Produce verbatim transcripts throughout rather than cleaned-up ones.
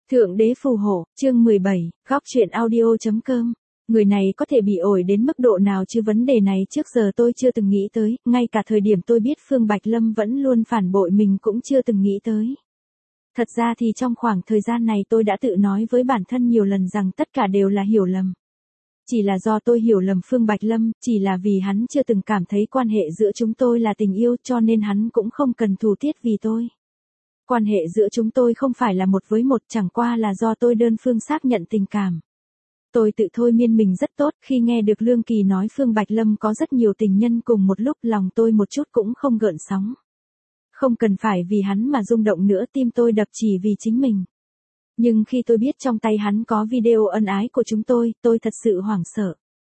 Thượng đế phù hộ, chương mười bảy, góc truyện audio.com. Người này có thể bị ổi đến mức độ nào chứ vấn đề này trước giờ tôi chưa từng nghĩ tới, ngay cả thời điểm tôi biết Phương Bạch Lâm vẫn luôn phản bội mình cũng chưa từng nghĩ tới. Thật ra thì trong khoảng thời gian này tôi đã tự nói với bản thân nhiều lần rằng tất cả đều là hiểu lầm. Chỉ là do tôi hiểu lầm Phương Bạch Lâm, chỉ là vì hắn chưa từng cảm thấy quan hệ giữa chúng tôi là tình yêu cho nên hắn cũng không cần thù tiết vì tôi. Quan hệ giữa chúng tôi không phải là một với một, chẳng qua là do tôi đơn phương xác nhận tình cảm. Tôi tự thôi miên mình rất tốt, khi nghe được Lương Kỳ nói Phương Bạch Lâm có rất nhiều tình nhân cùng một lúc, lòng tôi một chút cũng không gợn sóng. Không cần phải vì hắn mà rung động nữa, tim tôi đập chỉ vì chính mình. Nhưng khi tôi biết trong tay hắn có video ân ái của chúng tôi, tôi thật sự hoảng sợ.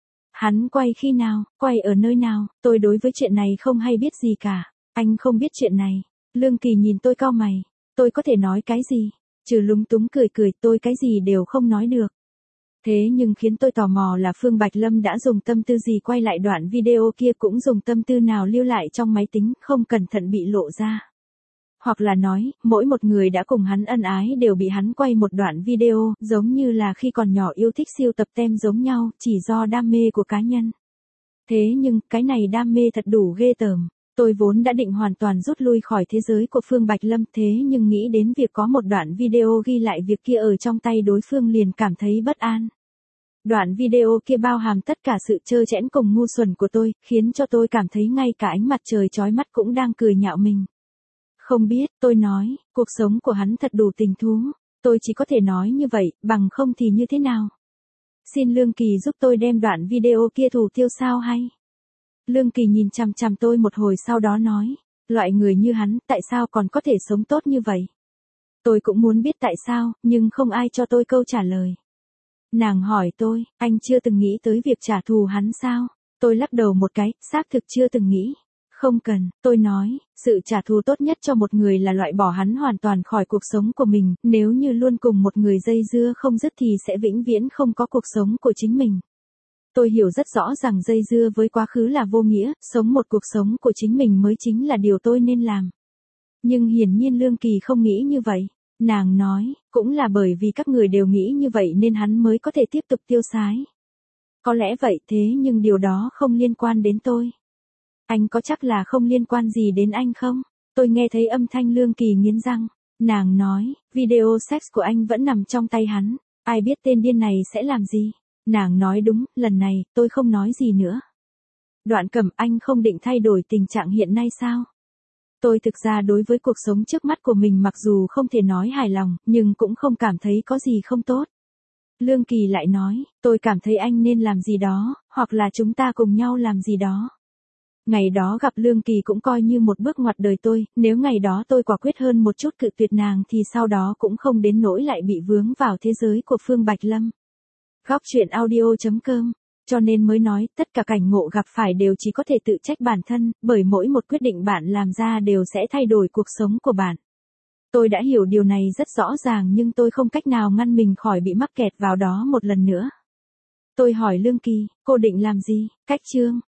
Hắn quay khi nào, quay ở nơi nào, tôi đối với chuyện này không hay biết gì cả. Anh không biết chuyện này. Lương Kỳ nhìn tôi cau mày, tôi có thể nói cái gì? Trừ lúng túng cười cười, tôi cái gì đều không nói được. Thế nhưng khiến tôi tò mò là Phương Bạch Lâm đã dùng tâm tư gì quay lại đoạn video kia, cũng dùng tâm tư nào lưu lại trong máy tính, không cẩn thận bị lộ ra. Hoặc là nói, mỗi một người đã cùng hắn ân ái đều bị hắn quay một đoạn video, giống như là khi còn nhỏ yêu thích siêu tập tem giống nhau, chỉ do đam mê của cá nhân. Thế nhưng, cái này đam mê thật đủ ghê tởm. Tôi vốn đã định hoàn toàn rút lui khỏi thế giới của Phương Bạch Lâm, thế nhưng nghĩ đến việc có một đoạn video ghi lại việc kia ở trong tay đối phương liền cảm thấy bất an. Đoạn video kia bao hàm tất cả sự trơ trẽn cùng ngu xuẩn của tôi, khiến cho tôi cảm thấy ngay cả ánh mặt trời chói mắt cũng đang cười nhạo mình. Không biết, tôi nói, cuộc sống của hắn thật đủ tình thú. Tôi chỉ có thể nói như vậy, bằng không thì như thế nào? Xin Lương Kỳ giúp tôi đem đoạn video kia thủ tiêu sao hay? Lương Kỳ nhìn chằm chằm tôi một hồi sau đó nói, loại người như hắn, tại sao còn có thể sống tốt như vậy? Tôi cũng muốn biết tại sao, nhưng không ai cho tôi câu trả lời. Nàng hỏi tôi, anh chưa từng nghĩ tới việc trả thù hắn sao? Tôi lắc đầu một cái, xác thực chưa từng nghĩ. Không cần, tôi nói, sự trả thù tốt nhất cho một người là loại bỏ hắn hoàn toàn khỏi cuộc sống của mình, nếu như luôn cùng một người dây dưa không dứt thì sẽ vĩnh viễn không có cuộc sống của chính mình. Tôi hiểu rất rõ rằng dây dưa với quá khứ là vô nghĩa, sống một cuộc sống của chính mình mới chính là điều tôi nên làm. Nhưng hiển nhiên Lương Kỳ không nghĩ như vậy. Nàng nói, cũng là bởi vì các người đều nghĩ như vậy nên hắn mới có thể tiếp tục tiêu sái. Có lẽ vậy, thế nhưng điều đó không liên quan đến tôi. Anh có chắc là không liên quan gì đến anh không? Tôi nghe thấy âm thanh Lương Kỳ nghiến răng. Nàng nói, video sex của anh vẫn nằm trong tay hắn. Ai biết tên điên này sẽ làm gì? Nàng nói đúng, lần này, tôi không nói gì nữa. Đoạn Cẩm, anh không định thay đổi tình trạng hiện nay sao? Tôi thực ra đối với cuộc sống trước mắt của mình mặc dù không thể nói hài lòng, nhưng cũng không cảm thấy có gì không tốt. Lương Kỳ lại nói, tôi cảm thấy anh nên làm gì đó, hoặc là chúng ta cùng nhau làm gì đó. Ngày đó gặp Lương Kỳ cũng coi như một bước ngoặt đời tôi, nếu ngày đó tôi quả quyết hơn một chút cự tuyệt nàng thì sau đó cũng không đến nỗi lại bị vướng vào thế giới của Phương Bạch Lâm. Góc truyện audio.com. Cho nên mới nói, tất cả cảnh ngộ gặp phải đều chỉ có thể tự trách bản thân, bởi mỗi một quyết định bạn làm ra đều sẽ thay đổi cuộc sống của bạn. Tôi đã hiểu điều này rất rõ ràng nhưng tôi không cách nào ngăn mình khỏi bị mắc kẹt vào đó một lần nữa. Tôi hỏi Lương Kỳ, cô định làm gì? Cách chương.